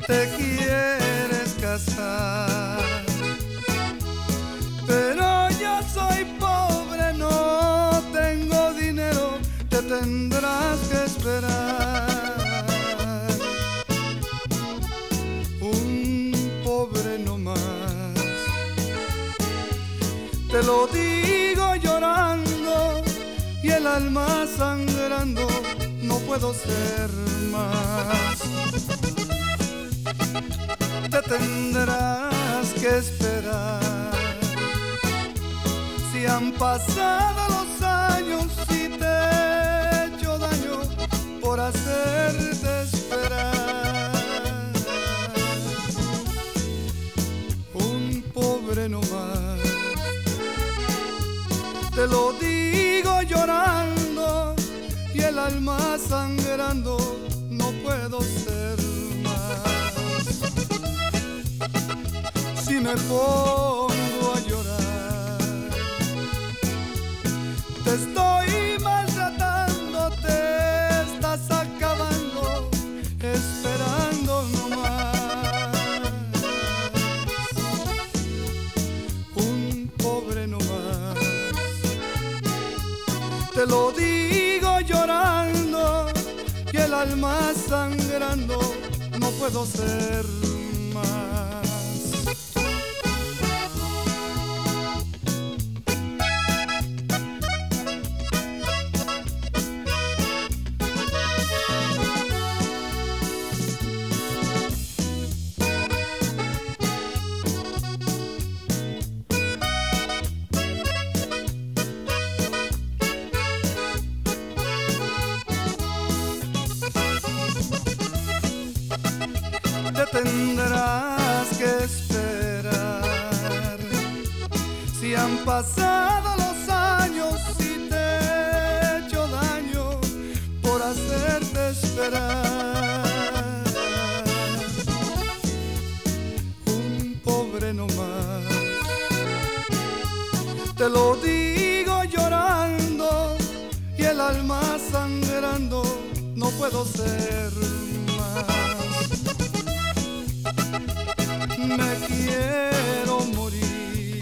te quieres casar, pero yo soy pobre, no tengo dinero, te tendrás que esperar. Un pobre no más, te lo digo llorando y el alma sangrando, no puedo ser más. Te tendrás que esperar. Si han pasado los años y te he hecho daño por hacerte esperar. Un pobre no más, te lo digo llorando y el alma sangrando, no puedo ser más. Si me pongo a llorar, te estoy maltratando, te estás acabando, esperando nomás. Un pobre nomás, te lo digo llorando y el alma sangrando, no puedo ser más. Te tendrás que esperar. Si han pasado los años y te he hecho daño por hacerte esperar. Un pobre no más, te lo digo llorando y el alma sangrando, no puedo ser más. Me quiero morir,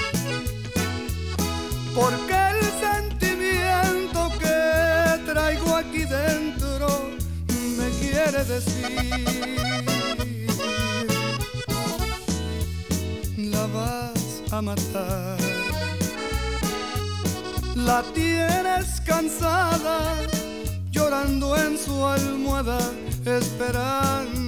porque el sentimiento que traigo aquí dentro me quiere decir: la vas a matar. La tienes cansada, llorando en su almohada, esperando